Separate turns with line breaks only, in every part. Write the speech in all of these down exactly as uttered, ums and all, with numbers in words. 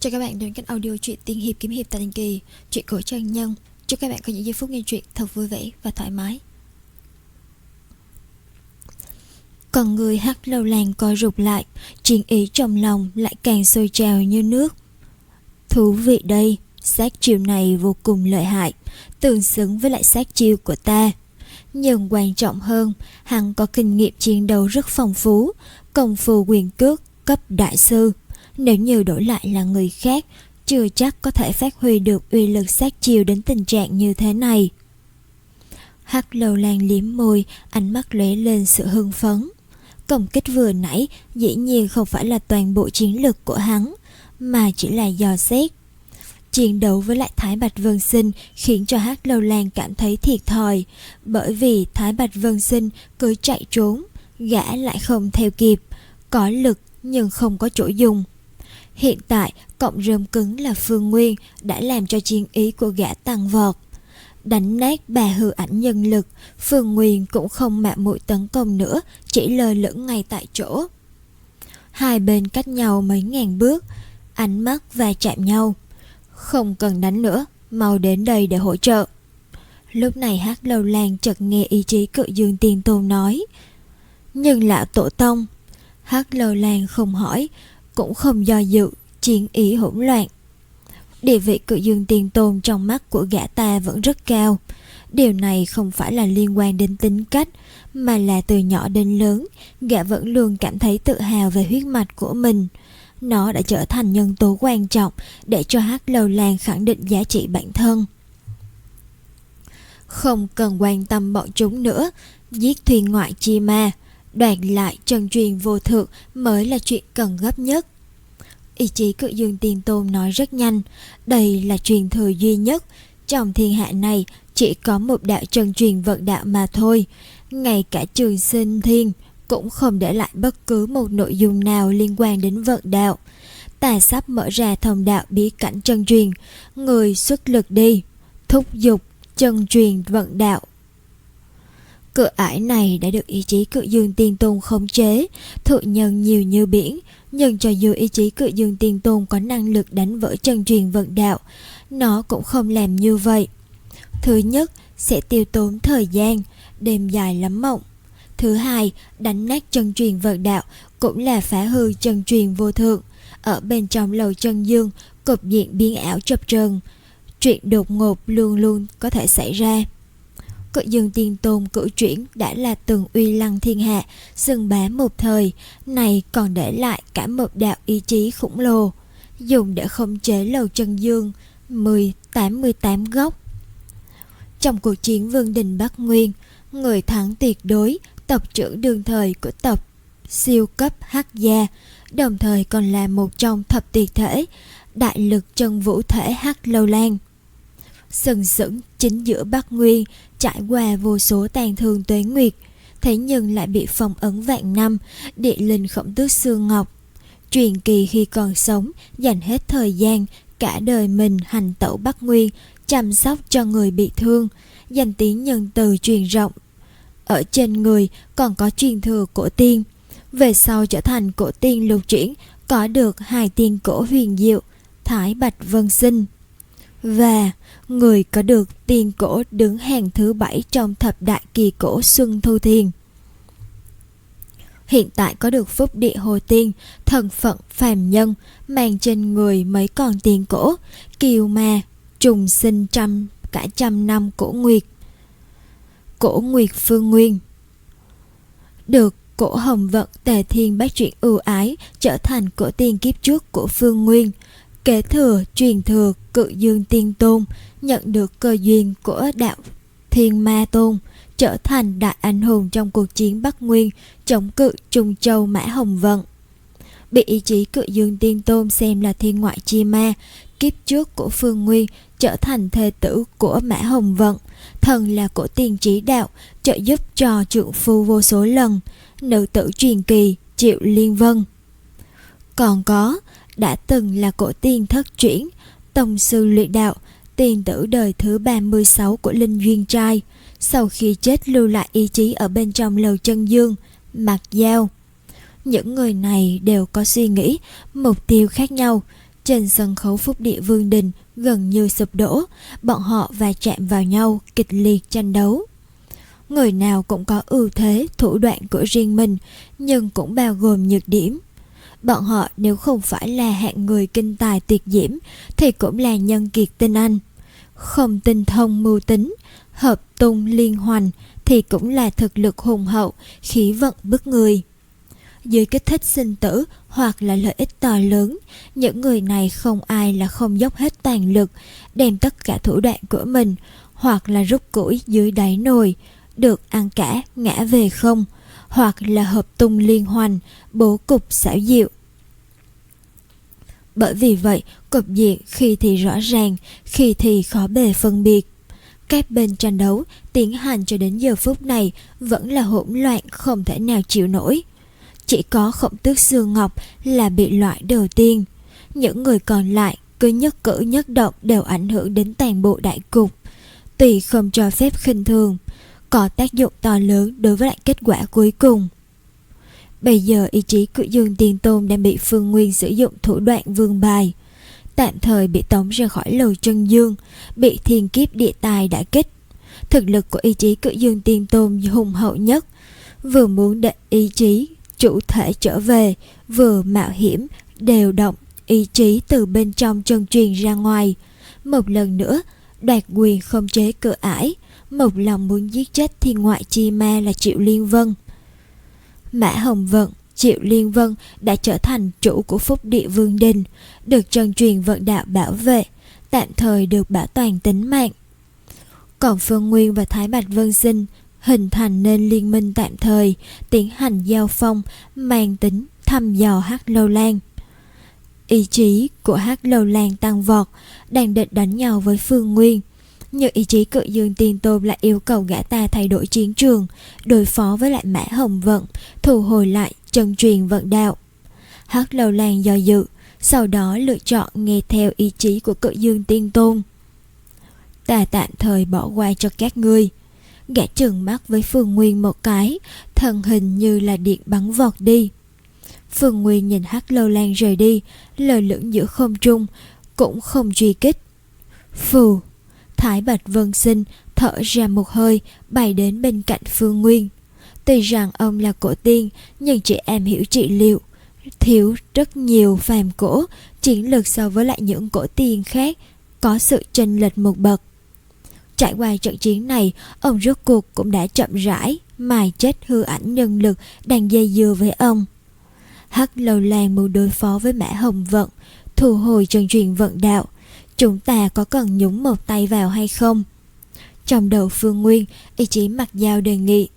Chào các bạn đến kênh audio truyện tiên hiệp kiếm hiệp tại Đình Kỳ, truyện cổ chân nhân. Chúc các bạn có những giây phút nghe truyện thật vui vẻ và thoải mái. Còn người Hắc Lâu Làng co rụt lại, chiến ý trong lòng lại càng sôi trào như nước. Thú vị đây, sát chiêu này vô cùng lợi hại, tương xứng với lại sát chiêu của ta. Nhưng quan trọng hơn, hắn có kinh nghiệm chiến đấu rất phong phú, công phu quyền cước cấp đại sư. Nếu như đổi lại là người khác, chưa chắc có thể phát huy được uy lực sát chiêu đến tình trạng như thế này. Hắc Lâu Lan liếm môi, ánh mắt lóe lên sự hưng phấn. Công kích vừa nãy dĩ nhiên không phải là toàn bộ chiến lực của hắn, mà chỉ là dò xét. Chiến đấu với lại Thái Bạch Vân Sinh khiến cho Hắc Lâu Lan cảm thấy thiệt thòi, bởi vì Thái Bạch Vân Sinh cứ chạy trốn, gã lại không theo kịp, có lực nhưng không có chỗ dùng. Hiện tại cộng rơm cứng là Phương Nguyên đã làm cho chiến ý của gã tăng vọt. Đánh nát bà hư ảnh nhân lực, Phương Nguyên cũng không mạo muội tấn công nữa, chỉ lơ lửng ngay tại chỗ. Hai bên cách nhau mấy ngàn bước, ánh mắt va chạm nhau. Không cần đánh nữa, mau đến đây để hỗ trợ. Lúc này Hắc Lâu Lan chợt nghe ý chí Cự Dương Tiên Tôn nói: Nhưng lão tổ tông. Hắc Lâu Lan không hỏi, cũng không do dự, chiến ý hỗn loạn. Địa vị Cự Dương Tiên Tôn trong mắt của gã ta vẫn rất cao. Điều này không phải là liên quan đến tính cách, mà là từ nhỏ đến lớn, gã vẫn luôn cảm thấy tự hào về huyết mạch của mình. Nó đã trở thành nhân tố quan trọng để cho Hắc Lâu Lan khẳng định giá trị bản thân. Không cần quan tâm bọn chúng nữa, giết thuyền ngoại chi ma, đoạt lại chân truyền vô thượng mới là chuyện cần gấp nhất. Ý chí Cự Dương Tiên Tôn nói rất nhanh, đây là truyền thừa duy nhất, trong thiên hạ này chỉ có một đạo chân truyền vận đạo mà thôi. Ngay cả Trường Sinh Thiên cũng không để lại bất cứ một nội dung nào liên quan đến vận đạo. Ta sắp mở ra thông đạo bí cảnh chân truyền, người xuất lực đi, thúc giục chân truyền vận đạo. Cửa ải này đã được ý chí Cự Dương Tiên Tôn khống chế, thụ nhân nhiều như biển. Nhưng cho dù ý chí Cự Dương Tiên Tôn có năng lực đánh vỡ chân truyền vận đạo, nó cũng không làm như vậy. Thứ nhất, sẽ tiêu tốn thời gian, đêm dài lắm mộng. Thứ hai, đánh nát chân truyền vận đạo cũng là phá hư chân truyền vô thượng. Ở bên trong lầu chân dương, cục diện biến ảo chập chờn, chuyện đột ngột luôn luôn có thể xảy ra. Cự Dương Tiên Tôn cử chuyển đã là từng uy lăng thiên hạ, xưng bá một thời, này còn để lại cả một đạo ý chí khổng lồ, dùng để khống chế lầu chân dương mười tám mươi tám góc. Trong cuộc chiến Vương Đình Bắc Nguyên, người thắng tuyệt đối, tộc trưởng đương thời của tộc siêu cấp Hắc Gia, đồng thời còn là một trong thập tuyệt thể, đại lực chân vũ thể Hắc Lâu Lan. Sừng sững chính giữa Bắc Nguyên, trải qua vô số tàn thương tuế nguyệt, thế nhưng lại bị phong ấn vạn năm, địa linh Khổng Tước Xương Ngọc. Truyền kỳ khi còn sống, dành hết thời gian, cả đời mình hành tẩu Bắc Nguyên, chăm sóc cho người bị thương, danh tiếng nhân từ truyền rộng. Ở trên người còn có truyền thừa cổ tiên, về sau trở thành cổ tiên lục chuyển, có được hai tiên cổ huyền diệu, Thái Bạch Vân Sinh. Và người có được tiên cổ đứng hàng thứ bảy trong thập đại kỳ cổ Xuân Thu Thiên. Hiện tại có được phúc địa hồ tiên, thân phận phàm nhân, mang trên người mấy con tiên cổ, kiều ma, trùng sinh trăm cả trăm năm cổ nguyệt. Cổ Nguyệt Phương Nguyên được cổ Hồng Vận Tề Thiên bác chuyện ưu ái, trở thành cổ tiên kiếp trước của Phương Nguyên, kế thừa truyền thừa Cự Dương Tiên Tôn, nhận được cơ duyên của đạo Thiên Ma Tôn, trở thành đại anh hùng trong cuộc chiến Bắc Nguyên chống cự Trung Châu Mã Hồng Vận. Bị ý chí Cự Dương Tiên Tôn xem là thiên ngoại chi ma, kiếp trước của Phương Nguyên, trở thành thê tử của Mã Hồng Vận, thần là cổ tiên trí đạo, trợ giúp cho trượng phu vô số lần, nữ tử truyền kỳ Triệu Liên Vân. Còn có đã từng là cổ tiên thất chuyển, tông sư luyện đạo, tiền tử đời thứ ba mươi sáu của Linh Duyên Trai, sau khi chết lưu lại ý chí ở bên trong lầu chân dương, Mạc Giao. Những người này đều có suy nghĩ, mục tiêu khác nhau, Trên sân khấu Phúc Địa Vương Đình gần như sụp đổ, bọn họ va chạm vào nhau, kịch liệt tranh đấu. Người nào cũng có ưu thế, thủ đoạn của riêng mình, nhưng cũng bao gồm nhược điểm. Bọn họ nếu không phải là hạng người kinh tài tuyệt diễm thì cũng là nhân kiệt tinh anh. Không tinh thông mưu tính, hợp tung liên hoành thì cũng là thực lực hùng hậu, khí vận bức người. Dưới kích thích sinh tử hoặc là lợi ích to lớn, những người này không ai là không dốc hết toàn lực, đem tất cả thủ đoạn của mình, hoặc là rút củi dưới đáy nồi, được ăn cả ngã về không, hoặc là hợp tung liên hoành, bố cục xảo diệu. Bởi vì vậy, cục diện khi thì rõ ràng, khi thì khó bề phân biệt. Các bên tranh đấu tiến hành cho đến giờ phút này vẫn là hỗn loạn không thể nào chịu nổi. Chỉ có Khổng Tước Xương Ngọc là bị loại đầu tiên. Những người còn lại cứ nhất cử nhất động đều ảnh hưởng đến toàn bộ đại cục. Tuy không cho phép khinh thường, có tác dụng to lớn đối với lại kết quả cuối cùng. Bây giờ ý chí của Dương Tiên Tôn đang bị Phương Nguyên sử dụng thủ đoạn vương bài, tạm thời bị tống ra khỏi lầu chân dương, bị thiên kiếp địa tài đả kích. Thực lực của ý chí của Dương Tiên Tôn hùng hậu nhất, vừa muốn để ý chí chủ thể trở về, vừa mạo hiểm đều động ý chí từ bên trong chân truyền ra ngoài, một lần nữa đoạt quyền không chế cửa ải, một lòng muốn giết chết thiên ngoại chi ma là Triệu Liên Vân. Mã Hồng Vận, Triệu Liên Vân đã trở thành chủ của Phúc Địa Vương Đình, được chân truyền vận đạo bảo vệ, tạm thời được bảo toàn tính mạng. Còn Phương Nguyên và Thái Bạch Vân Sinh hình thành nên liên minh tạm thời, tiến hành giao phong mang tính thăm dò Hắc Lâu Lan. Ý chí của Hắc Lâu Lan tăng vọt, đang định đánh nhau với Phương Nguyên, nhưng ý chí cự Dương Tiên Tôn lại yêu cầu gã ta thay đổi chiến trường, đối phó với lại Mã Hồng Vận, thu hồi lại chân truyền vận đạo. Hắc Lâu Lan do dự, sau đó lựa chọn nghe theo ý chí của cự Dương Tiên Tôn. Ta tạm thời bỏ qua cho các ngươi. Gã trừng mắt với Phương Nguyên một cái, thân hình như là điện bắn vọt đi. Phương Nguyên nhìn Hắc Lâu Lan rời đi, lơ lửng giữa không trung, cũng không truy kích. Phù, Thái Bạch Vân Sinh thở ra một hơi, bay đến bên cạnh Phương Nguyên. Tuy rằng ông là cổ tiên, nhưng chỉ am hiểu trị liệu, thiếu rất nhiều phàm cổ, chiến lược so với lại những cổ tiên khác có sự chênh lệch một bậc. Trải qua trận chiến này, ông rốt cuộc cũng đã chậm rãi mài chết hư ảnh nhân lực đang dây dưa với ông. Hắc Lâu Lan muốn đối phó với Mã Hồng Vận, thu hồi chân truyền vận đạo. Chúng ta có cần nhúng một tay vào hay không? Trong đầu Phương Nguyên, ý chí Mặc Dao đề nghị.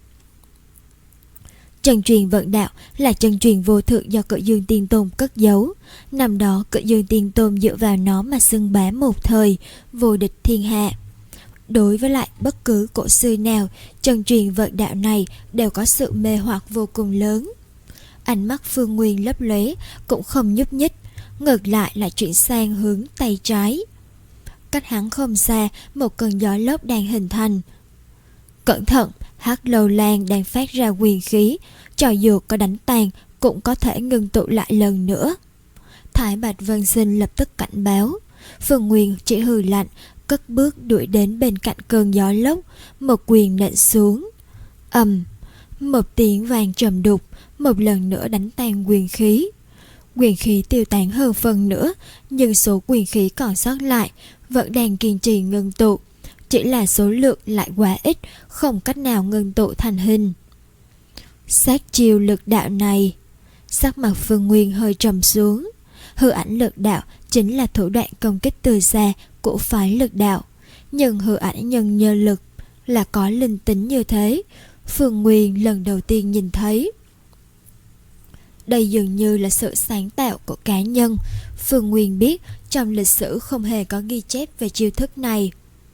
Chân truyền vận đạo là chân truyền vô thượng do Cự Dương Tiên Tôn cất giấu. Năm đó Cự Dương Tiên Tôn dựa vào nó mà xưng bá một thời, vô địch thiên hạ. Đối với lại bất cứ cổ sư nào, chân truyền vận đạo này đều có sự mê hoặc vô cùng lớn. Ánh mắt Phương Nguyên lấp lóe, cũng không nhúc nhích, ngược lại lại chuyển sang hướng tay trái. Cách hắn không xa, một cơn gió lốc đang hình thành. Cẩn thận, Hắc Lâu Lan đang phát ra quyền khí, cho dù có đánh tan cũng có thể ngưng tụ lại lần nữa. Thái Bạch Vân Sinh lập tức cảnh báo. Phương Nguyên chỉ hừ lạnh, cất bước đuổi đến bên cạnh cơn gió lốc, một quyền nện xuống. Ầm, một tiếng vang trầm đục, một lần nữa đánh tan quyền khí. Quyền khí tiêu tán hơn phần nữa, nhưng số quyền khí còn sót lại vẫn đang kiên trì ngưng tụ, chỉ là số lượng lại quá ít, không cách nào ngưng tụ thành hình. Sát chiêu lực đạo này, sắc mặt Phương Nguyên hơi trầm xuống. Hư ảnh lực đạo chính là thủ đoạn công kích từ xa của phái lực đạo, nhưng hư ảnh nhân nhơ lực là có linh tính như thế, Phương Nguyên lần đầu tiên nhìn thấy. Đây dường như là sự sáng tạo của cá nhân. Phương Nguyên biết trong lịch sử không hề có ghi chép về chiêu thức này.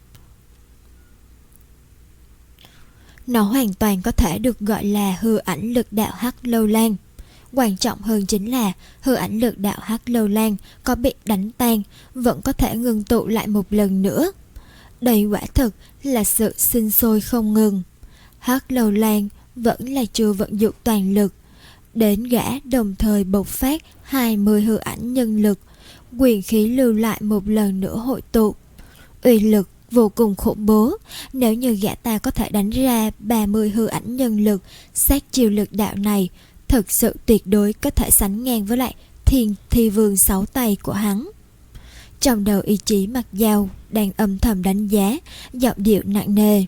Nó hoàn toàn có thể được gọi là hư ảnh lực đạo Hắc Lâu Lan. Quan trọng hơn chính là hư ảnh lực đạo Hắc Lâu Lan có bị đánh tan vẫn có thể ngưng tụ lại một lần nữa. Đây quả thực là sự sinh sôi không ngừng. Hắc Lâu Lan vẫn là chưa vận dụng toàn lực. Đến gã đồng thời bộc phát hai mươi hư ảnh nhân lực, quyền khí lưu lại một lần nữa hội tụ. Uy lực vô cùng khủng bố. Nếu như gã ta có thể đánh ra ba mươi hư ảnh nhân lực, sát chiêu lực đạo này thực sự tuyệt đối có thể sánh ngang với lại Thiên Thi Vương sáu tay của hắn. Trong đầu ý chí Mặc Dao đang âm thầm đánh giá, giọng điệu nặng nề.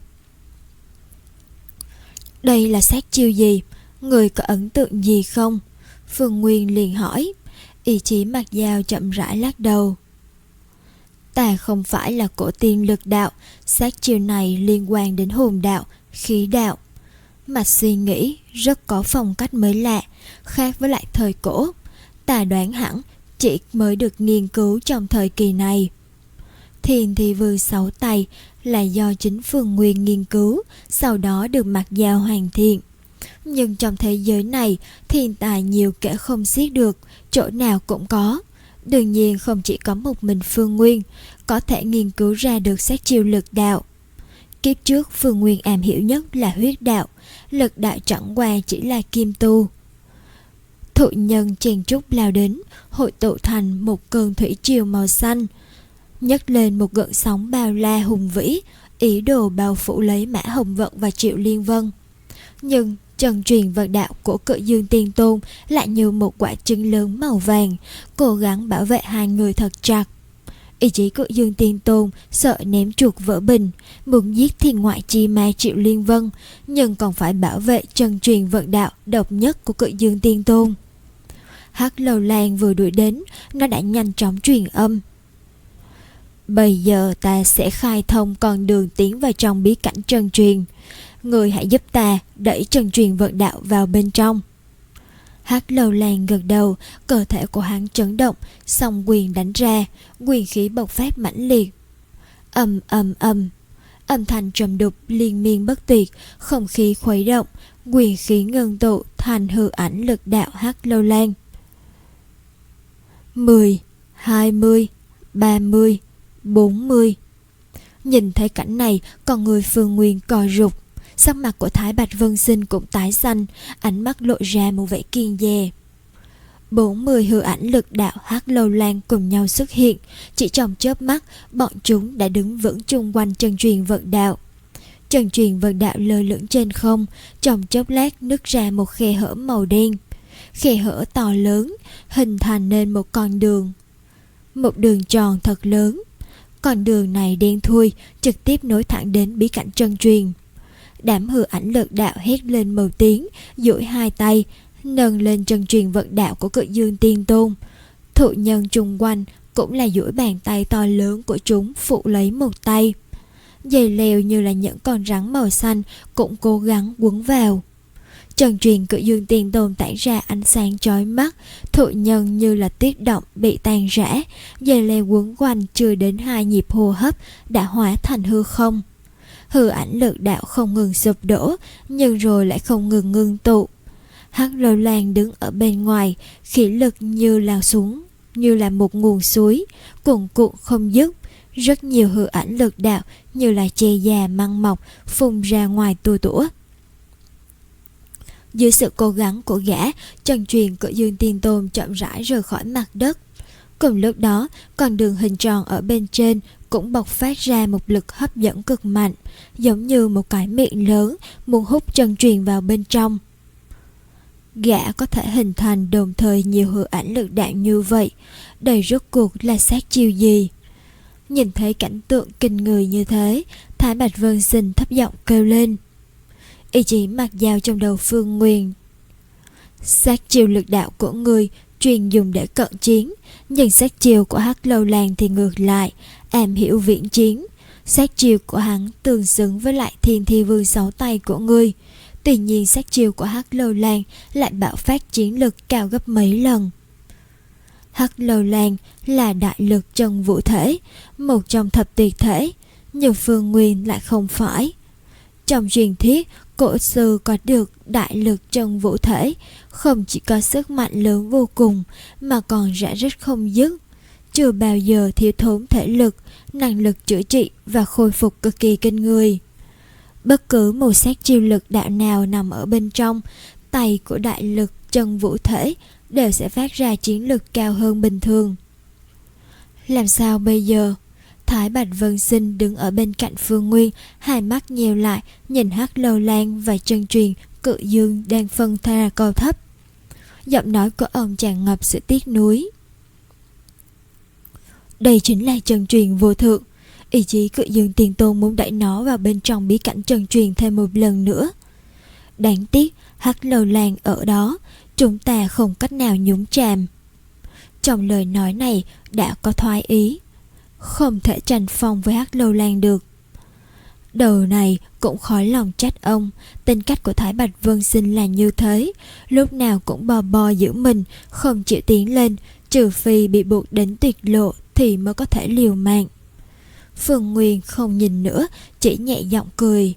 Đây là sát chiêu gì? Người có ấn tượng gì không? Phương Nguyên liền hỏi. Ý chí Mặc Dao chậm rãi lắc đầu. Ta không phải là cổ tiên lực đạo, sát chiêu này liên quan đến hồn đạo, khí đạo. Mạch suy nghĩ rất có phong cách mới lạ, khác với lại thời cổ. Ta đoán hẳn chỉ mới được nghiên cứu trong thời kỳ này. Thiên Thi Vương sáu tay là do chính Phương Nguyên nghiên cứu, sau đó được Mặc Dao hoàn thiện. Nhưng trong thế giới này, thiên tài nhiều kể không xiết được, chỗ nào cũng có. Đương nhiên không chỉ có một mình Phương Nguyên có thể nghiên cứu ra được sát chiêu lực đạo. Kiếp trước Phương Nguyên am hiểu nhất là huyết đạo, lực đạo chẳng qua chỉ là kim tu. Thụ nhân chen trúc lao đến, hội tụ thành một cơn thủy triều màu xanh, nhấc lên một gợn sóng bao la hùng vĩ, ý đồ bao phủ lấy Mã Hồng Vận và Triệu Liên Vân. Nhưng chân truyền vận đạo của Cự Dương Tiên Tôn lại như một quả trứng lớn màu vàng, cố gắng bảo vệ hai người thật chặt. Ý chí Cự Dương Tiên Tôn sợ ném chuột vỡ bình, muốn giết thiên ngoại chi ma Triệu Liên Vân, nhưng còn phải bảo vệ chân truyền vận đạo độc nhất của Cự Dương Tiên Tôn. Hắc Lâu Lan vừa đuổi đến, nó đã nhanh chóng truyền âm. Bây giờ ta sẽ khai thông con đường tiến vào trong bí cảnh chân truyền. Người hãy giúp ta đẩy chân truyền vận đạo vào bên trong. Hắc Lâu Lan gật đầu, cơ thể của hắn chấn động, song quyền đánh ra, quyền khí bộc phát mãnh liệt. Ầm ầm ầm, âm thanh trầm đục liên miên bất tuyệt, không khí khuấy động, quyền khí ngưng tụ thành hư ảnh lực đạo Hắc Lâu Lan. Mười, hai mươi, ba mươi, bốn mươi. Nhìn thấy cảnh này, con người Phương Nguyên co rụt. Sắc mặt của Thái Bạch Vân Sinh cũng tái xanh, ánh mắt lộ ra một vẻ kiên dè. Bốn mươi hư ảnh lực đạo Hắc Lâu Lan cùng nhau xuất hiện, chỉ trong chớp mắt, bọn chúng đã đứng vững chung quanh chân truyền vận đạo. Chân truyền vận đạo lơ lửng trên không, trong chốc lát nứt ra một khe hở màu đen. Khe hở to lớn, hình thành nên một con đường. Một đường tròn thật lớn. Con đường này đen thui, trực tiếp nối thẳng đến bí cảnh chân truyền. Đám hư ảnh lực đạo hét lên một tiếng, duỗi hai tay, nâng lên chân truyền vận đạo của Cự Dương Tiên Tôn. Thụ nhân chung quanh cũng là duỗi bàn tay to lớn của chúng phụ lấy một tay. Dây leo như là những con rắn màu xanh cũng cố gắng quấn vào. Chân truyền Cự Dương Tiên Tôn tản ra ánh sáng chói mắt, thụ nhân như là tuyết động bị tan rã, dây leo quấn quanh chưa đến hai nhịp hô hấp đã hóa thành hư không. Hư ảnh lực đạo không ngừng sụp đổ, nhưng rồi lại không ngừng ngưng tụ. Hắc Lâu Lan đứng ở bên ngoài, khí lực như là xuống, như là một nguồn suối, cuồn cuộn không dứt. Rất nhiều hư ảnh lực đạo như là che già măng mọc phun ra ngoài tua tủa. Dưới sự cố gắng của gã, chân truyền Cự Dương Tiên Tôn chậm rãi rời khỏi mặt đất. Cùng lúc đó, con đường hình tròn ở bên trên cũng bộc phát ra một lực hấp dẫn cực mạnh, giống như một cái miệng lớn muốn hút chân truyền vào bên trong. Gã có thể hình thành đồng thời nhiều hư ảnh lực đạo như vậy, đây rốt cuộc là sát chiêu gì? Nhìn thấy cảnh tượng kinh người như thế, Thái Bạch Vân Sinh thấp giọng kêu lên. Ý chí Mặc Dao trong đầu Phương Nguyên. Sát chiêu lực đạo của người truyền dùng để cận chiến, nhưng sát chiêu của Hắc Lâu Lan thì ngược lại, am hiểu viễn chiến. Sát chiêu của hắn tương xứng với lại Thiên Thi Vương sáu tay của ngươi. Tuy nhiên sát chiêu của Hắc Lâu Lan lại bạo phát chiến lực cao gấp mấy lần. Hắc Lâu Lan là đại lực chân vũ thể, một trong thập tuyệt thể, nhưng Phương Nguyên lại không phải. Trong truyền thuyết, cổ sư có được đại lực chân vũ thể, không chỉ có sức mạnh lớn vô cùng mà còn rã rít không dứt, chưa bao giờ thiếu thốn thể lực, năng lực chữa trị và khôi phục cực kỳ kinh người. Bất cứ một sát chiêu lực đạo nào nằm ở bên trong tay của đại lực chân vũ thể đều sẽ phát ra chiến lực cao hơn bình thường. Làm sao bây giờ? Thái Bạch Vân Sinh đứng ở bên cạnh Phương Nguyên, hai mắt nheo lại, nhìn Hắc Lâu Lan và chân truyền Cự Dương đang phân ra cao thấp. Giọng nói của ông tràn ngập sự tiếc nuối. Đây chính là chân truyền vô thượng. Ý chí Cự Dương Tiền Tôn muốn đẩy nó vào bên trong bí cảnh chân truyền thêm một lần nữa. Đáng tiếc Hắc Lâu Lan ở đó, chúng ta không cách nào nhúng chàm. Trong lời nói này đã có thoái ý, không thể tranh phong với Hắc Lâu Lan được. Đầu này cũng khó lòng trách ông. Tính cách của Thái Bạch Vân Sinh là như thế, lúc nào cũng bò bò giữ mình, không chịu tiến lên, trừ phi bị buộc đến tuyệt lộ thì mới có thể liều mạng. Phương Nguyên không nhìn nữa, chỉ nhẹ giọng cười.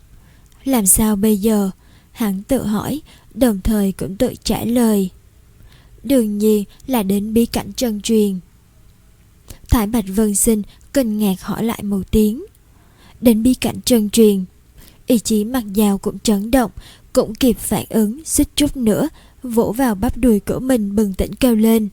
Làm sao bây giờ? Hắn tự hỏi, đồng thời cũng tự trả lời. Đương nhiên là đến bí cảnh chân truyền. Thái Bạch Vân Sinh kinh ngạc hỏi lại một tiếng. Đến bí cảnh chân truyền? Ý chí Mặc Dao cũng chấn động, cũng kịp phản ứng, xích chút nữa vỗ vào bắp đùi của mình, bừng tỉnh kêu lên.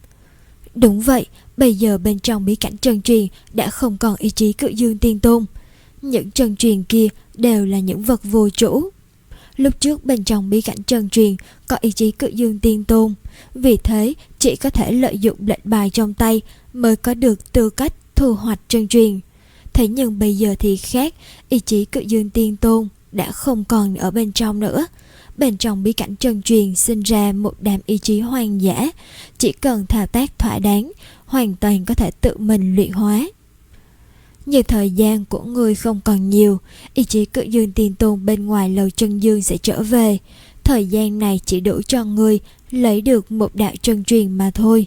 Đúng vậy, bây giờ bên trong bí cảnh chân truyền đã không còn ý chí Cự Dương Tiên Tôn. Những chân truyền kia đều là những vật vô chủ. Lúc trước bên trong bí cảnh chân truyền có ý chí Cự Dương Tiên Tôn, vì thế chỉ có thể lợi dụng lệnh bài trong tay mới có được tư cách thu hoạch chân truyền. Thế nhưng bây giờ thì khác, ý chí Cự Dương Tiên Tôn đã không còn ở bên trong nữa. Bên trong bí cảnh chân truyền sinh ra một đám ý chí hoang dã, chỉ cần thao tác thỏa đáng, hoàn toàn có thể tự mình luyện hóa. Nhưng thời gian của người không còn nhiều, ý chí Cự Dương Tiên Tôn bên ngoài lầu chân dương sẽ trở về. Thời gian này chỉ đủ cho người lấy được một đạo chân truyền mà thôi.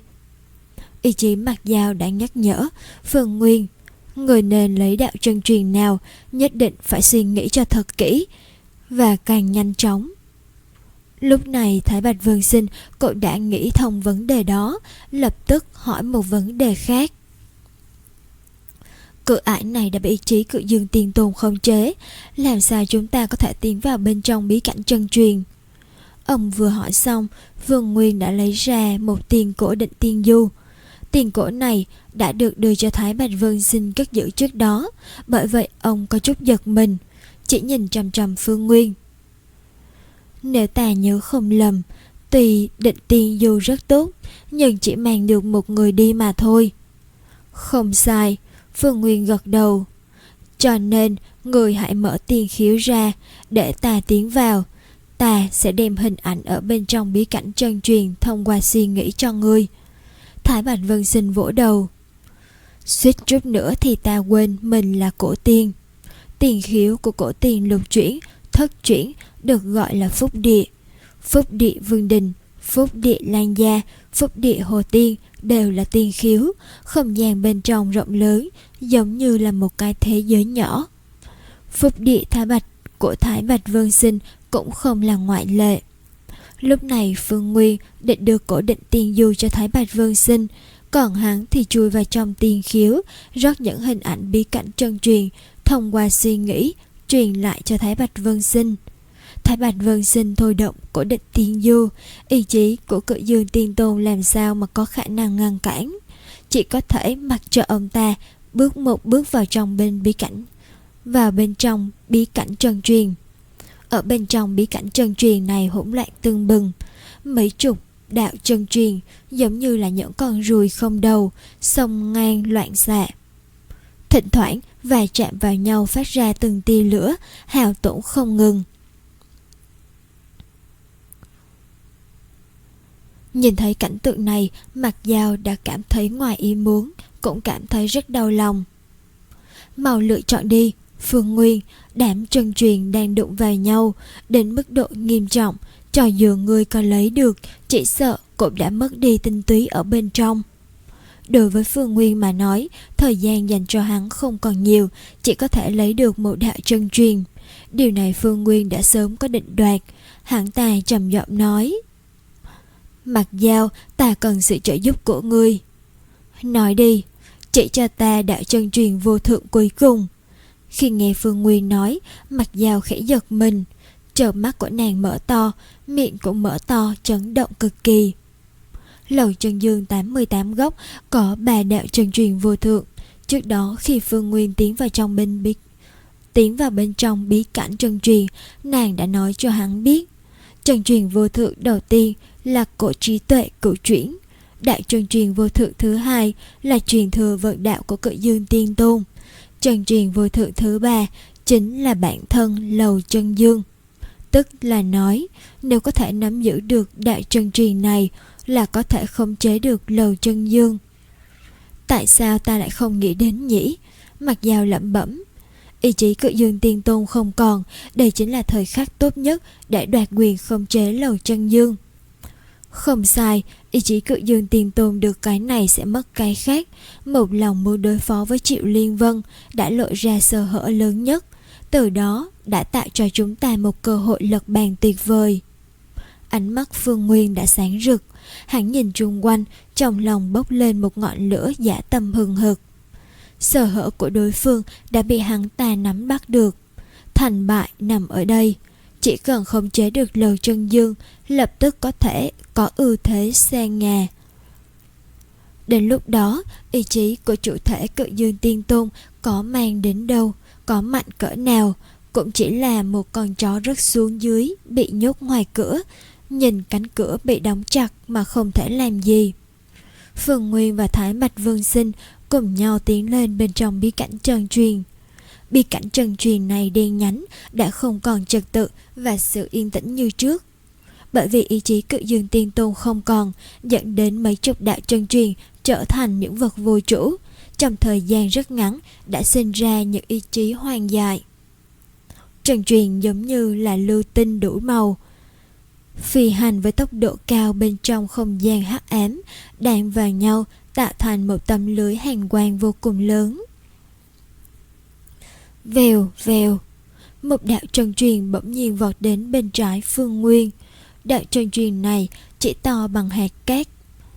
Ý chí Mặc Dao đã nhắc nhở Phương Nguyên, người nên lấy đạo chân truyền nào nhất định phải suy nghĩ cho thật kỹ và càng nhanh chóng. Lúc này Thái Bạch Vân Sinh cũng đã nghĩ thông vấn đề đó, lập tức hỏi một vấn đề khác. Cửa ải này đã bị ý chí Cự Dương Tiên Tôn khống chế, làm sao chúng ta có thể tiến vào bên trong bí cảnh chân truyền? Ông vừa hỏi xong, Vương Nguyên đã lấy ra một tiền cổ Định Tiên Du. Tiền cổ này đã được đưa cho Thái Bạch Vân Sinh cất giữ trước đó, bởi vậy ông có chút giật mình, chỉ nhìn chằm chằm Phương Nguyên. Nếu ta nhớ không lầm, tuy Định Tiên Du rất tốt, nhưng chỉ mang được một người đi mà thôi. Không sai, Phương Nguyên gật đầu. Cho nên người hãy mở tiên khiếu ra để ta tiến vào. Ta sẽ đem hình ảnh ở bên trong bí cảnh chân truyền thông qua suy nghĩ cho ngươi. Thái Bạch Vân Sinh vỗ đầu. Suýt chút nữa thì ta quên mình là cổ tiên. Tiền khiếu của cổ tiên lục chuyển, thất chuyển được gọi là phúc địa. Phúc địa Vương Đình, phúc địa Lan Gia, phúc địa Hồ Tiên đều là tiên khiếu. Không gian bên trong rộng lớn, giống như là một cái thế giới nhỏ. Phúc địa Thái Bạch của Thái Bạch Vân Sinh cũng không là ngoại lệ. Lúc này Phương Nguyên định đưa cổ Định Tiên Du cho Thái Bạch Vân Sinh, còn hắn thì chui vào trong tiên khiếu, rót những hình ảnh bí cảnh chân truyền thông qua suy nghĩ truyền lại cho Thái Bạch Vân Sinh. Thái Bạch Vân Sinh thôi động cổ Định Tiên Du, ý chí của Cự Dương Tiên Tôn làm sao mà có khả năng ngăn cản, chỉ có thể mặc cho ông ta bước một bước vào trong bên bí cảnh, vào bên trong bí cảnh chân truyền. Ở bên trong bí cảnh chân truyền này hỗn loạn tưng bừng, mấy chục đạo chân truyền giống như là những con ruồi không đầu xông ngang loạn xạ, thỉnh thoảng va chạm vào nhau phát ra từng tia lửa, hao tổn không ngừng. Nhìn thấy cảnh tượng này, Mặc Dao đã cảm thấy ngoài ý muốn, cũng cảm thấy rất đau lòng. Mau lựa chọn đi, Phương Nguyên, đám chân truyền đang đụng vào nhau đến mức độ nghiêm trọng, cho dù ngươi có lấy được, chỉ sợ cũng đã mất đi tinh túy ở bên trong. Đối với Phương Nguyên mà nói, thời gian dành cho hắn không còn nhiều, chỉ có thể lấy được một đạo chân truyền. Điều này Phương Nguyên đã sớm có định đoạt. Hắn ta trầm giọng nói: Mặc Dao, ta cần sự trợ giúp của ngươi. Nói đi, chỉ cho ta đạo chân truyền vô thượng cuối cùng. Khi nghe Phương Nguyên nói, Mặc Dao khẽ giật mình, chợt mắt của nàng mở to, miệng cũng mở to, chấn động cực kỳ. Lầu Chân Dương tám mươi tám góc có bà đạo chân truyền vô thượng. Trước đó khi Phương Nguyên tiến vào trong bên bí tiến vào bên trong bí cảnh chân truyền, nàng đã nói cho hắn biết chân truyền vô thượng đầu tiên là cổ trí tuệ cửu chuyển, đạo chân truyền vô thượng thứ hai là truyền thừa vận đạo của Cự Dương Tiên Tôn, chân truyền vô thượng thứ ba chính là bản thân Lầu Chân Dương. Tức là nói, nếu có thể nắm giữ được đạo chân truyền này là có thể khống chế được Lầu Chân Dương. Tại sao ta lại không nghĩ đến nhỉ? Mặc Dao lẩm bẩm. Ý chí Cự Dương Tiên Tôn không còn, đây chính là thời khắc tốt nhất để đoạt quyền khống chế Lầu Chân Dương. Không sai, ý chí Cự Dương Tiên Tôn được cái này sẽ mất cái khác. Một lòng muốn đối phó với Triệu Liên Vân đã lộ ra sơ hở lớn nhất, từ đó đã tạo cho chúng ta một cơ hội lật bàn tuyệt vời. Ánh mắt Phương Nguyên đã sáng rực, hắn nhìn chung quanh, trong lòng bốc lên một ngọn lửa dã tâm hừng hực. Sơ hở của đối phương đã bị hắn ta nắm bắt được, thành bại nằm ở đây. Chỉ cần khống chế được Lầu Chân Dương, lập tức có thể có ưu thế sang ngà. Đến lúc đó, ý chí của chủ thể Cự Dương Tiên Tôn có mang đến đâu, có mạnh cỡ nào, cũng chỉ là một con chó rớt xuống dưới, bị nhốt ngoài cửa, nhìn cánh cửa bị đóng chặt mà không thể làm gì. Phương Nguyên và Thái Bạch Vân Sinh cùng nhau tiến lên bên trong bí cảnh chân truyền. Bí cảnh chân truyền này đen nhánh, đã không còn trật tự và sự yên tĩnh như trước. Bởi vì ý chí Cự Dương Tiên Tôn không còn, dẫn đến mấy chục đạo chân truyền trở thành những vật vô chủ. Trong thời gian rất ngắn đã sinh ra những ý chí hoang dại. Chân truyền giống như là lưu tinh đủ màu, phi hành với tốc độ cao bên trong không gian hắc ám, đan vào nhau tạo thành một tấm lưới hàn quang vô cùng lớn. Vèo vèo, một đạo chân truyền bỗng nhiên vọt đến bên trái Phương Nguyên. Đạo chân truyền này chỉ to bằng hạt cát.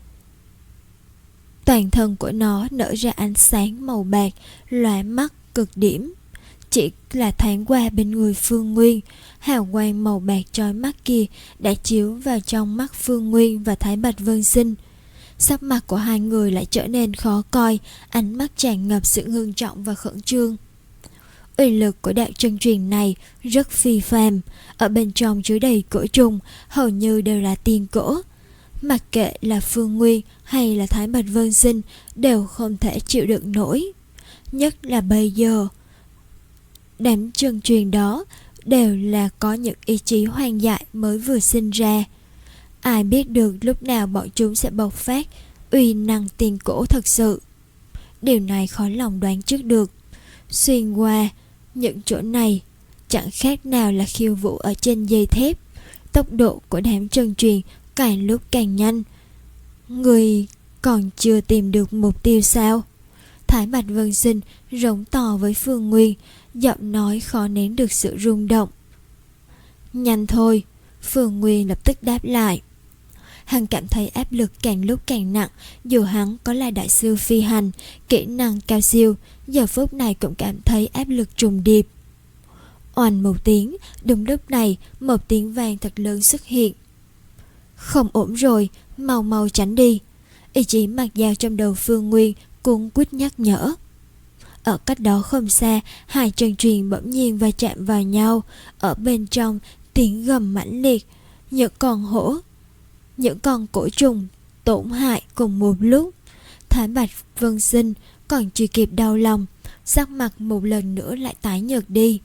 Toàn thân của nó nở ra ánh sáng màu bạc, lóa mắt cực điểm. Chỉ là thoáng qua bên người Phương Nguyên, hào quang màu bạc chói mắt kia đã chiếu vào trong mắt Phương Nguyên và Thái Bạch Vân Sinh. Sắc mặt của hai người lại trở nên khó coi, ánh mắt tràn ngập sự ngưng trọng và khẩn trương. Uy lực của đạo chân truyền này rất phi phàm, ở bên trong chứa đầy cổ trùng, hầu như đều là tiên cổ. Mặc kệ là Phương Nguyên hay là Thái Bạch Vân Sinh đều không thể chịu đựng nổi. Nhất là bây giờ, đám chân truyền đó đều là có những ý chí hoang dại mới vừa sinh ra. Ai biết được lúc nào bọn chúng sẽ bộc phát uy năng tiền cổ thật sự. Điều này khó lòng đoán trước được. Xuyên qua những chỗ này chẳng khác nào là khiêu vũ ở trên dây thép. Tốc độ của đám chân truyền càng lúc càng nhanh. Người còn chưa tìm được mục tiêu sao? Thái Bạch Vân Sinh rống to với Phương Nguyên, giọng nói khó nén được sự rung động. Nhanh thôi, Phương Nguyên lập tức đáp lại. Hắn cảm thấy áp lực càng lúc càng nặng, dù hắn có là đại sư phi hành, kỹ năng cao siêu, giờ phút này cũng cảm thấy áp lực trùng điệp. Oanh một tiếng, đúng lúc này, một tiếng vang thật lớn xuất hiện. Không ổn rồi, mau mau tránh đi. Ý chí Mặc Dao trong đầu Phương Nguyên cuống quýt nhắc nhở. Ở cách đó không xa, hai chân truyền bỗng nhiên va chạm vào nhau. Ở bên trong, tiếng gầm mãnh liệt, những con hổ, những con cổ trùng tổn hại cùng một lúc. Thái Bạch Vân Sinh còn chưa kịp đau lòng, sắc mặt một lần nữa lại tái nhợt đi.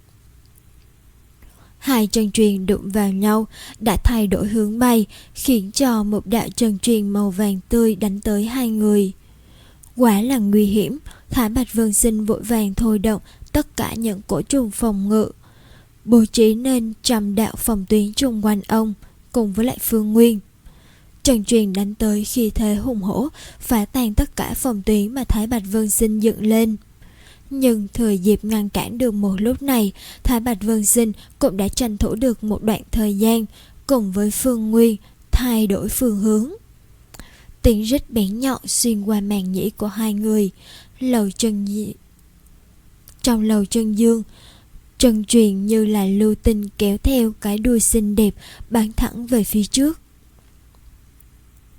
Hai chân truyền đụng vào nhau đã thay đổi hướng bay, khiến cho một đạo chân truyền màu vàng tươi đánh tới hai người. Quá là nguy hiểm. Thái Bạch Vân Sinh vội vàng thôi động tất cả những cổ trùng phòng ngự, bố trí nên trăm đạo phòng tuyến chung quanh ông cùng với lại Phương Nguyên. Chân truyền đánh tới khi thế hùng hổ, phá tan tất cả phòng tuyến mà Thái Bạch Vân Sinh dựng lên. Nhưng thời dịp ngăn cản được một lúc này, Thái Bạch Vân Sinh cũng đã tranh thủ được một đoạn thời gian, cùng với Phương Nguyên thay đổi phương hướng. Tiếng rít bén nhọn xuyên qua màng nhĩ của hai người. Lầu chân dị... Trong Lầu Chân Dương, chân truyền như là lưu tinh kéo theo cái đuôi xinh đẹp bắn thẳng về phía trước.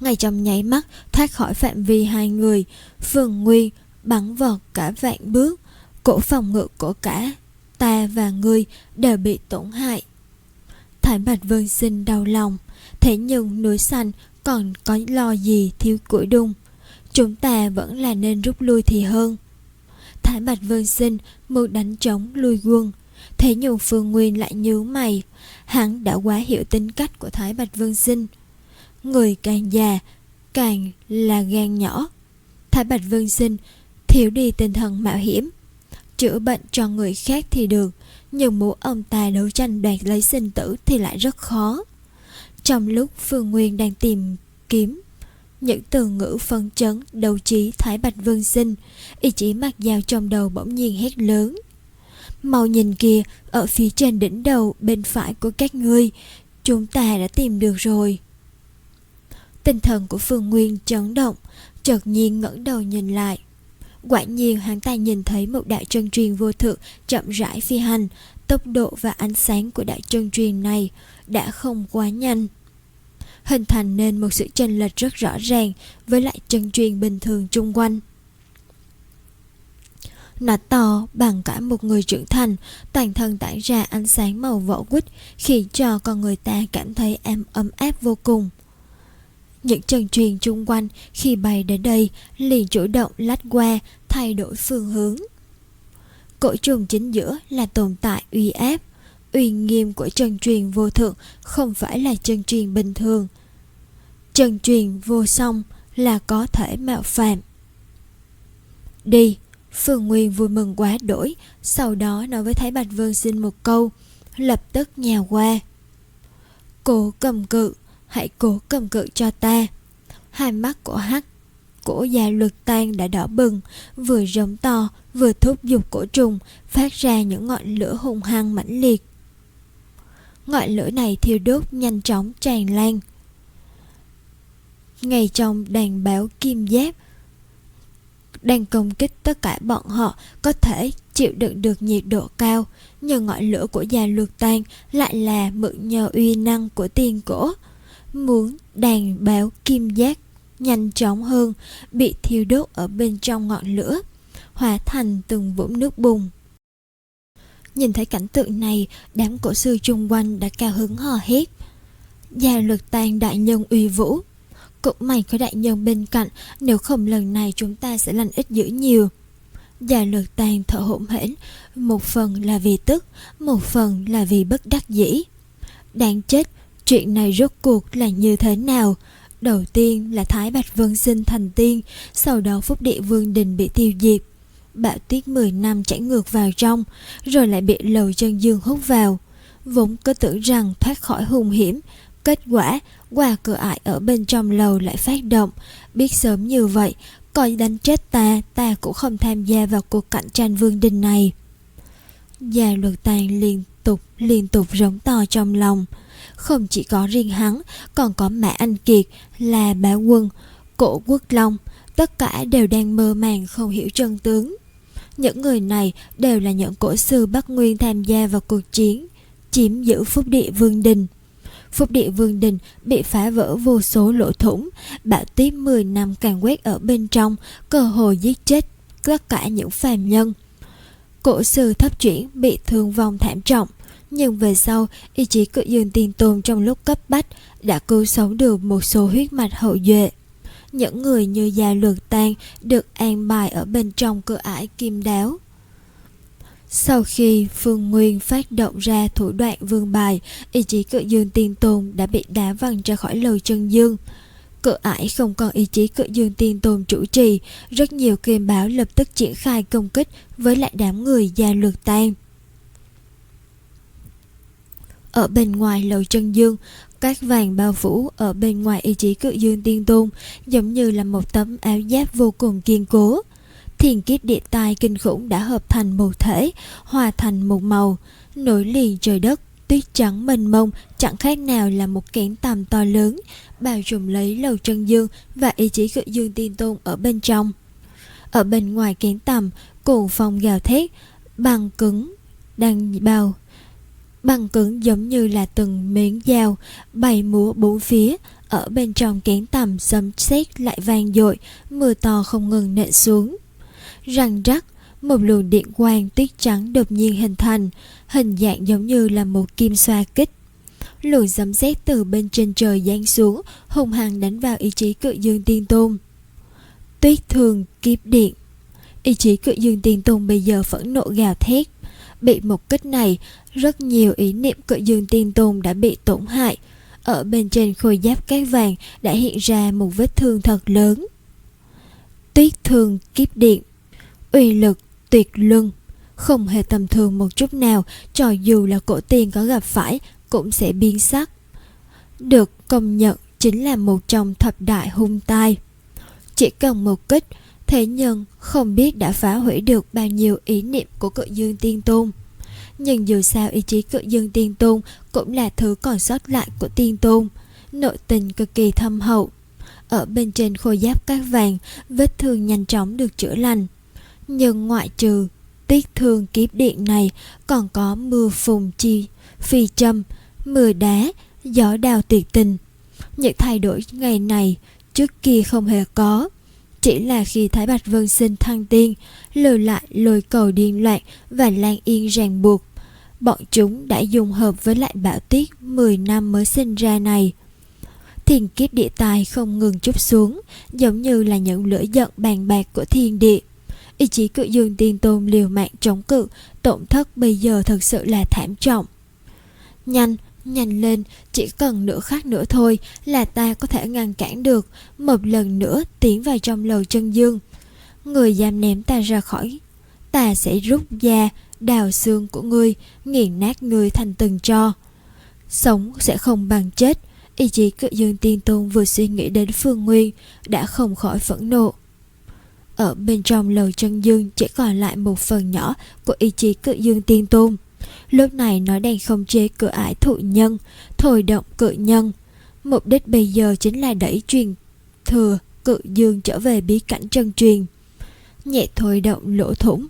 Ngay trong nháy mắt thoát khỏi phạm vi hai người, Phương Nguyên bắn vọt cả vạn bước. Cổ phòng ngự của cả ta và ngươi đều bị tổn hại. Thái Bạch Vân Sinh đau lòng. Thế nhưng núi xanh còn có lo gì thiếu củi đun. Chúng ta vẫn là nên rút lui thì hơn. Thái Bạch Vân Sinh muốn đánh trống lui quân. Thế nhưng Phương Nguyên lại nhíu mày. Hắn đã quá hiểu tính cách của Thái Bạch Vân Sinh. Người càng già càng là gan nhỏ. Thái Bạch Vân Sinh thiếu đi tinh thần mạo hiểm. Chữa bệnh cho người khác thì được, nhưng muốn ông ta đấu tranh đoạt lấy sinh tử thì lại rất khó. Trong lúc Phương Nguyên đang tìm kiếm những từ ngữ phấn chấn đấu trí Thái Bạch Vân Sinh, ý chí mặc dao trong đầu bỗng nhiên hét lớn: mau nhìn kìa, ở phía trên đỉnh đầu bên phải của các ngươi, chúng ta đã tìm được rồi. Tinh thần của Phương Nguyên chấn động, chợt nhiên ngẩng đầu nhìn lại. Quả nhiên hắn ta nhìn thấy một đại chân truyền vô thượng chậm rãi phi hành. Tốc độ và ánh sáng của đại chân truyền này đã không quá nhanh, hình thành nên một sự chênh lệch rất rõ ràng với lại chân truyền bình thường chung quanh. Nó to bằng cả một người trưởng thành, toàn thân tản ra ánh sáng màu vỏ quýt, khiến cho con người ta cảm thấy ấm ấm áp vô cùng. Những chân truyền chung quanh khi bay đến đây liền chủ động lách qua, thay đổi phương hướng. Cỗ trùng chính giữa là tồn tại uy áp. Uy nghiêm của chân truyền vô thượng không phải là chân truyền bình thường. Chân truyền vô song là có thể mạo phạm. Đi. Phương Nguyên vui mừng quá đổi, sau đó nói với Thái Bạch Vân Sinh một câu, lập tức nhào qua. Cố cầm cự, hãy cố cầm cự cho ta. Hai mắt của hắc cổ già luật tan đã đỏ bừng, vừa rống to vừa thúc giục cổ trùng, phát ra những ngọn lửa hung hăng mãnh liệt. Ngọn lửa này thiêu đốt nhanh chóng tràn lan. Ngay trong đàn báo kim giáp đang công kích tất cả bọn họ có thể chịu đựng được nhiệt độ cao, nhưng ngọn lửa của già luật tan lại là mượn nhờ uy năng của tiên cổ. Muốn đàn báo kim giác nhanh chóng hơn, bị thiêu đốt ở bên trong ngọn lửa, hóa thành từng vũng nước bùn. Nhìn thấy cảnh tượng này, đám cổ sư chung quanh đã cao hứng hò hét: Gia luật tan đại nhân uy vũ, cũng may có đại nhân bên cạnh, nếu không lần này chúng ta sẽ lành ít dữ nhiều. Gia luật tan thở hổn hển, một phần là vì tức, một phần là vì bất đắc dĩ. Đáng chết, chuyện này rốt cuộc là như thế nào? Đầu tiên là Thái Bạch Vân Sinh thành tiên, sau đó Phúc Địa Vương Đình bị tiêu diệt, bão tuyết mười năm chảy ngược vào trong, rồi lại bị Lầu Chân Dương hút vào. Vốn cứ tưởng rằng thoát khỏi hung hiểm, kết quả qua cửa ải ở bên trong lầu lại phát động. Biết sớm như vậy, coi đánh chết ta, ta cũng không tham gia vào cuộc cạnh tranh Vương Đình này. Gia luật tàn liên tục liên tục rống to trong lòng. Không chỉ có riêng hắn, còn có Mã Anh Kiệt, là Bá Quân, Cổ Quốc Long, tất cả đều đang mơ màng không hiểu chân tướng. Những người này đều là những cổ sư Bắc Nguyên tham gia vào cuộc chiến chiếm giữ Phúc Địa Vương Đình. Phúc Địa Vương Đình bị phá vỡ vô số lỗ thủng, bão tuyết mười năm càng quét ở bên trong, cơ hội giết chết tất cả những phàm nhân. Cổ sư thấp chuyển bị thương vong thảm trọng, nhưng về sau ý chí cự dương tiên tôn trong lúc cấp bách đã cứu sống được một số huyết mạch hậu duệ. Những người như Gia luật tan được an bài ở bên trong cửa ải kim đáo. Sau khi Phương Nguyên phát động ra thủ đoạn vương bài, ý chí cự dương tiên tôn đã bị đá văng ra khỏi Lầu Chân Dương. Cửa ải không còn ý chí cự dương tiên tôn chủ trì, rất nhiều kim báo lập tức triển khai công kích với lại đám người Gia luật tan. Ở bên ngoài Lầu Chân Dương, các vàng bao phủ ở bên ngoài ý chí cự dương tiên tôn, giống như là một tấm áo giáp vô cùng kiên cố. Thiên kiếp địa tai kinh khủng đã hợp thành một thể, hòa thành một màu, nối liền trời đất. Tuyết trắng mênh mông chẳng khác nào là một kén tầm to lớn, bao trùm lấy Lầu Chân Dương và ý chí cự dương tiên tôn ở bên trong. Ở bên ngoài kén tầm, cuồng phong gào thét, băng cứng đang bao băng cứng giống như là từng miếng dao bay múa bốn phía. Ở bên trong kén tầm sấm sét lại vang dội, mưa to không ngừng nện xuống. Răng rắc, một luồng điện quang tuyết trắng đột nhiên hình thành, hình dạng giống như là một kim xoa kích. Luồng sấm sét từ bên trên trời giáng xuống, hung hăng đánh vào ý chí Cự Dương Tiên Tôn. Tuyết thường kiếp điện. Ý chí Cự Dương Tiên Tôn bây giờ phẫn nộ gào thét. Bị một kích này, rất nhiều ý niệm Cự Dương Tiên Tôn đã bị tổn hại. Ở bên trên khôi giáp cát vàng đã hiện ra một vết thương thật lớn. Tuyết thường kiếp điện, uy lực tuyệt luân, không hề tầm thường một chút nào, cho dù là cổ tiên có gặp phải cũng sẽ biến sắc. Được công nhận chính là một trong thập đại hung tai. Chỉ cần một kích, thế nhưng không biết đã phá hủy được bao nhiêu ý niệm của Cự Dương Tiên Tôn. Nhưng dù sao ý chí Cự Dương Tiên Tôn cũng là thứ còn sót lại của Tiên Tôn, nội tình cực kỳ thâm hậu. Ở bên trên khôi giáp cát vàng, vết thương nhanh chóng được chữa lành. Nhưng ngoại trừ tuyết thương kiếp điện này, còn có mưa phùn chi, phi châm, mưa đá, gió đào tuyệt tình. Những thay đổi ngày này trước kia không hề có. Chỉ là khi Thái Bạch Vân Sinh thăng tiên, lưu lại lôi cầu điên loạn và Lan Yên ràng buộc, bọn chúng đã dùng hợp với lại bão tuyết mười năm mới sinh ra này. Thiên kiếp địa tài không ngừng trút xuống, giống như là những lửa giận bàn bạc của thiên địa. Ý chí Cự Dương Tiên Tôn liều mạng chống cự, tổn thất bây giờ thật sự là thảm trọng. Nhanh, nhanh lên, chỉ cần nửa khắc nữa thôi là ta có thể ngăn cản được, một lần nữa tiến vào trong lầu chân dương. Người dám ném ta ra khỏi, ta sẽ rút da, đào xương của ngươi, nghiền nát ngươi thành từng tro. Sống sẽ không bằng chết. Ý chí Cự Dương Tiên Tôn vừa suy nghĩ đến Phương Nguyên đã không khỏi phẫn nộ. Ở bên trong lầu chân dương chỉ còn lại một phần nhỏ của ý chí Cự Dương Tiên Tôn. Lúc này nó đang khống chế cửa ải thụ nhân, thôi động cự nhân. Mục đích bây giờ chính là đẩy truyền thừa Cự Dương trở về bí cảnh chân truyền. Nhẹ thôi động lỗ thủng.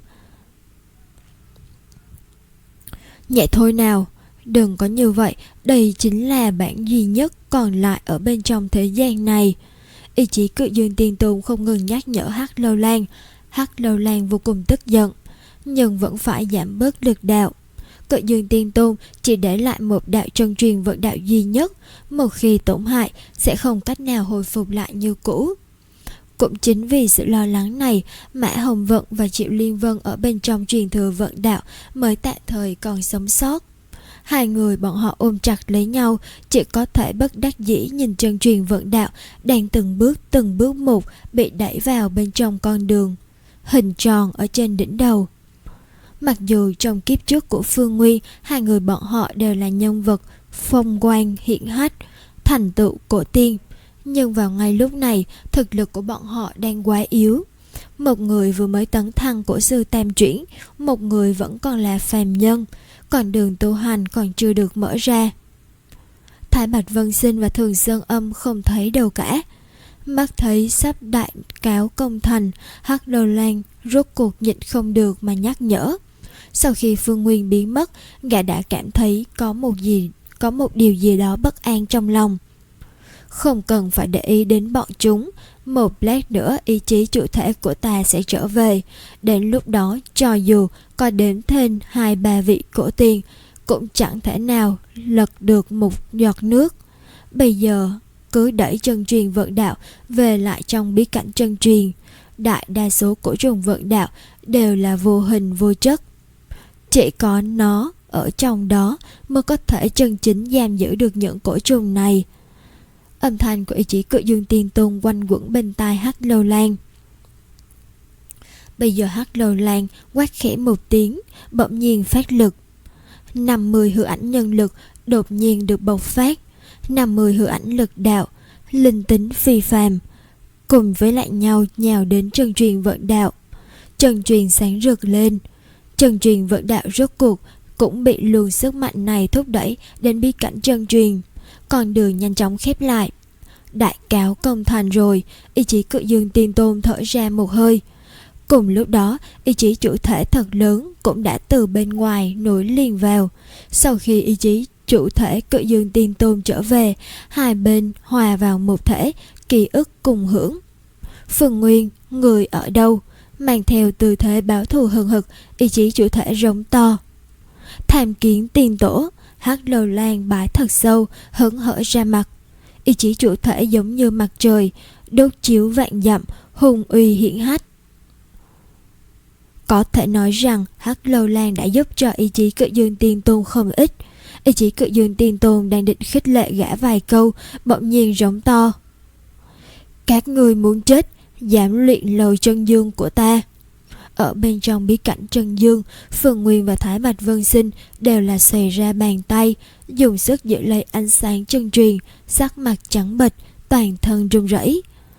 Nhẹ thôi nào, đừng có như vậy, đây chính là bản duy nhất còn lại ở bên trong thế gian này. Ý chí Cự Dương Tiên Tôn không ngừng nhắc nhở Hắc Lâu Lan. Hắc Lâu Lan vô cùng tức giận, nhưng vẫn phải giảm bớt lực đạo. Cự Dương Tiên Tôn chỉ để lại một đạo chân truyền vận đạo duy nhất, một khi tổn hại sẽ không cách nào hồi phục lại như cũ. Cũng chính vì sự lo lắng này, Mã Hồng Vận và Triệu Liên Vân ở bên trong truyền thừa vận đạo mới tạm thời còn sống sót. Hai người bọn họ ôm chặt lấy nhau, chỉ có thể bất đắc dĩ nhìn chân truyền vận đạo đang từng bước từng bước một bị đẩy vào bên trong con đường hình tròn ở trên đỉnh đầu. Mặc dù trong kiếp trước của Phương Nguyên, hai người bọn họ đều là nhân vật phong quang hiển hách, thành tựu cổ tiên, nhưng vào ngay lúc này, thực lực của bọn họ đang quá yếu. Một người vừa mới tấn thăng cổ sư tam chuyển, một người vẫn còn là phàm nhân, còn đường tu hành còn chưa được mở ra. Thái Bạch Vân Sinh và Thường Sơn Âm không thấy đâu cả. Mắt thấy sắp đại cáo công thành, Hắc Lâu Lan rốt cuộc nhịn không được mà nhắc nhở. Sau khi Phương Nguyên biến mất, gã đã cảm thấy có một gì, có một điều gì đó bất an trong lòng. Không cần phải để ý đến bọn chúng, một lát nữa ý chí chủ thể của ta sẽ trở về. Đến lúc đó, cho dù có đến thêm hai ba vị cổ tiên, cũng chẳng thể nào lật được một giọt nước. Bây giờ cứ đẩy chân truyền vận đạo về lại trong bí cảnh chân truyền. Đại đa số cổ trùng vận đạo đều là vô hình vô chất, chỉ có nó ở trong đó mới có thể chân chính giam giữ được những cổ trùng này. Âm thanh của ý chí Cự Dương Tiên Tôn quanh quẩn bên tai Hắc Lâu Lan. Bây giờ Hắc Lâu Lan quát khẽ một tiếng, bỗng nhiên phát lực. năm mươi hư ảnh nhân lực đột nhiên được bộc phát. năm mươi hư ảnh lực đạo, linh tính phi phàm, cùng với lại nhau nhào đến chân truyền vận đạo. Chân truyền sáng rực lên. Chân truyền vận đạo rốt cuộc cũng bị luồng sức mạnh này thúc đẩy đến bí cảnh chân truyền. Con đường nhanh chóng khép lại. Đại cáo công thành rồi. Ý chí Cự Dương Tiên Tôn thở ra một hơi. Cùng lúc đó, ý chí chủ thể thật lớn cũng đã từ bên ngoài nối liền vào. Sau khi ý chí chủ thể Cự Dương Tiên Tôn trở về, hai bên hòa vào một thể, ký ức cùng hưởng. Phương Nguyên, người ở đâu? Mang theo tư thế báo thù hừng hực, ý chí chủ thể rống to. Tham kiến tiên tổ. Hắc Lâu Lan bái thật sâu, hớn hở ra mặt. Ý chí chủ thể giống như mặt trời, đốt chiếu vạn dặm, hùng uy hiển hách. Có thể nói rằng Hắc Lâu Lan đã giúp cho ý chí Cự Dương Tiên Tôn không ít. Ý chí Cự Dương Tiên Tôn đang định khích lệ gã vài câu, bỗng nhiên rống to. Các người muốn chết, dám luyện lầu chân dương của ta. Ở bên trong bí cảnh chân dương, Phương Nguyên và Thái Bạch Vân Sinh đều là xòe ra bàn tay, dùng sức giữ lấy ánh sáng chân truyền, sắc mặt trắng bệch, toàn thân run rẩy.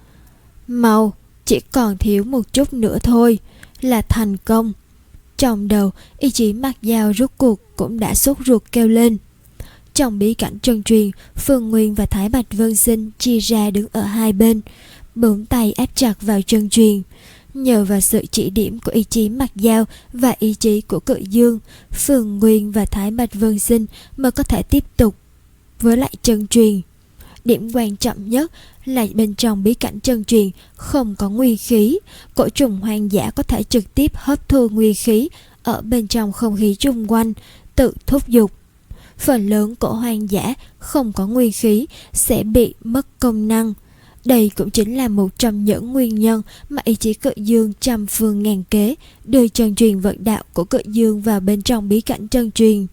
Mau, chỉ còn thiếu một chút nữa thôi là thành công. Trong đầu, ý chí Mặc Dao rút cuộc cũng đã sốt ruột kêu lên. Trong bí cảnh chân truyền, Phương Nguyên và Thái Bạch Vân Sinh chia ra đứng ở hai bên, bốn tay áp chặt vào chân truyền. Nhờ vào sự chỉ điểm của ý chí Mặc Dao và ý chí của Cự Dương, Phương Nguyên và Thái Bạch Vân Sinh mới có thể tiếp tục với lại chân truyền. Điểm quan trọng nhất là bên trong bí cảnh chân truyền không có nguyên khí, cổ trùng hoang dã có thể trực tiếp hấp thu nguyên khí ở bên trong không khí chung quanh, tự thúc giục. Phần lớn cổ hoang dã không có nguyên khí sẽ bị mất công năng. Đây cũng chính là một trong những nguyên nhân mà ý chí Cự Dương trăm phương ngàn kế đưa chân truyền vận đạo của Cự Dương vào bên trong bí cảnh chân truyền.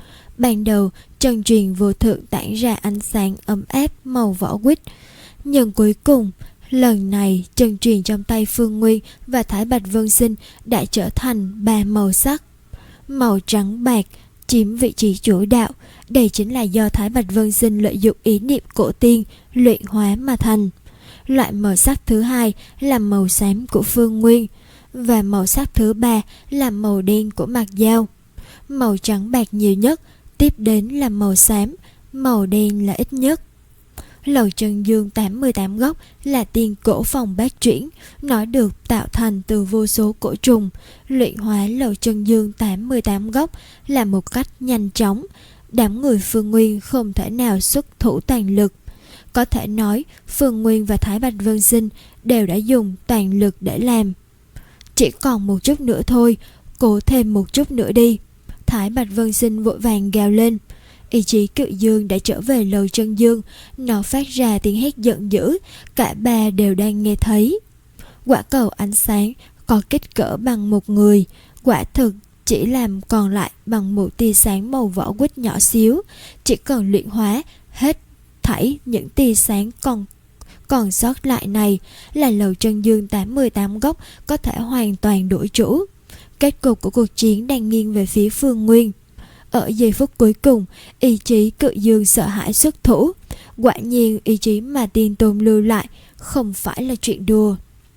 Ban đầu, chân truyền vô thượng tản ra ánh sáng ấm áp màu vỏ quýt, nhưng cuối cùng, lần này chân truyền trong tay Phương Nguyên và Thái Bạch Vân Sinh đã trở thành ba màu sắc. Màu trắng bạc chiếm vị trí chủ đạo, đây chính là do Thái Bạch Vân Sinh lợi dụng ý niệm cổ tiên luyện hóa mà thành. Loại màu sắc thứ hai là màu xám của Phương Nguyên, và màu sắc thứ ba là màu đen của Mặc Dao. Màu trắng bạc nhiều nhất, tiếp đến là màu xám, màu đen là ít nhất. Lầu chân dương tám mươi tám góc là tiên cổ phòng bát chuyển, nó được tạo thành từ vô số cổ trùng. Luyện hóa lầu chân dương tám mươi tám góc là một cách nhanh chóng. Đám người Phương Nguyên không thể nào xuất thủ toàn lực. Có thể nói Phương Nguyên và Thái Bạch Vân Sinh đều đã dùng toàn lực để làm. Chỉ còn một chút nữa thôi, cố thêm một chút nữa đi. Thái Bạch Vân Sinh vội vàng gào lên. Ý chí Cự Dương đã trở về lầu chân dương, nó phát ra tiếng hét giận dữ, cả ba đều đang nghe thấy. Quả cầu ánh sáng có kích cỡ bằng một người, quả thực chỉ làm còn lại bằng một tia sáng màu vỏ quýt nhỏ xíu. Chỉ cần luyện hóa hết thảy những tia sáng còn còn sót lại này là lầu chân dương tám mươi tám góc có thể hoàn toàn đổi chủ. Kết cục của cuộc chiến đang nghiêng về phía Phương Nguyên. Ở giây phút cuối cùng, ý chí Cự Dương sợ hãi xuất thủ. Quả nhiên ý chí mà Tiên Tôn lưu lại không phải là chuyện đùa.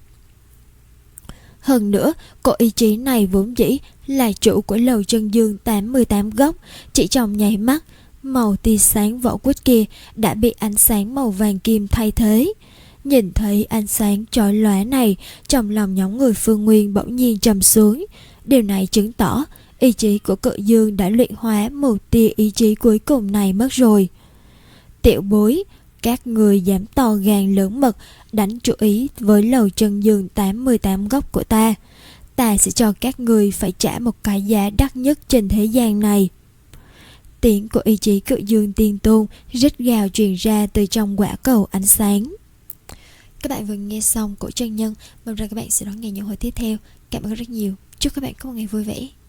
Hơn nữa, cổ ý chí này vốn dĩ là chủ của lầu chân dương tám mươi tám góc. Chỉ trong nháy mắt, màu tia sáng vỏ quýt kia đã bị ánh sáng màu vàng kim thay thế. Nhìn thấy ánh sáng chói lóa này, trong lòng nhóm người Phương Nguyên bỗng nhiên trầm xuống. Điều này chứng tỏ ý chí của Cự Dương đã luyện hóa một tia ý chí cuối cùng này mất rồi. Tiểu bối, các người dám to gan lớn mật đánh chú ý với lầu chân dương tám mươi tám góc của ta, ta sẽ cho các người phải trả một cái giá đắt nhất trên thế gian này. Tiếng của ý chí Cự Dương Tiên Tôn rít gào truyền ra từ trong quả cầu ánh sáng. Các bạn vừa nghe xong của chân nhân, mong rằng các bạn sẽ đón nghe những hồi tiếp theo. Cảm ơn rất nhiều. Chúc các bạn có một ngày vui vẻ.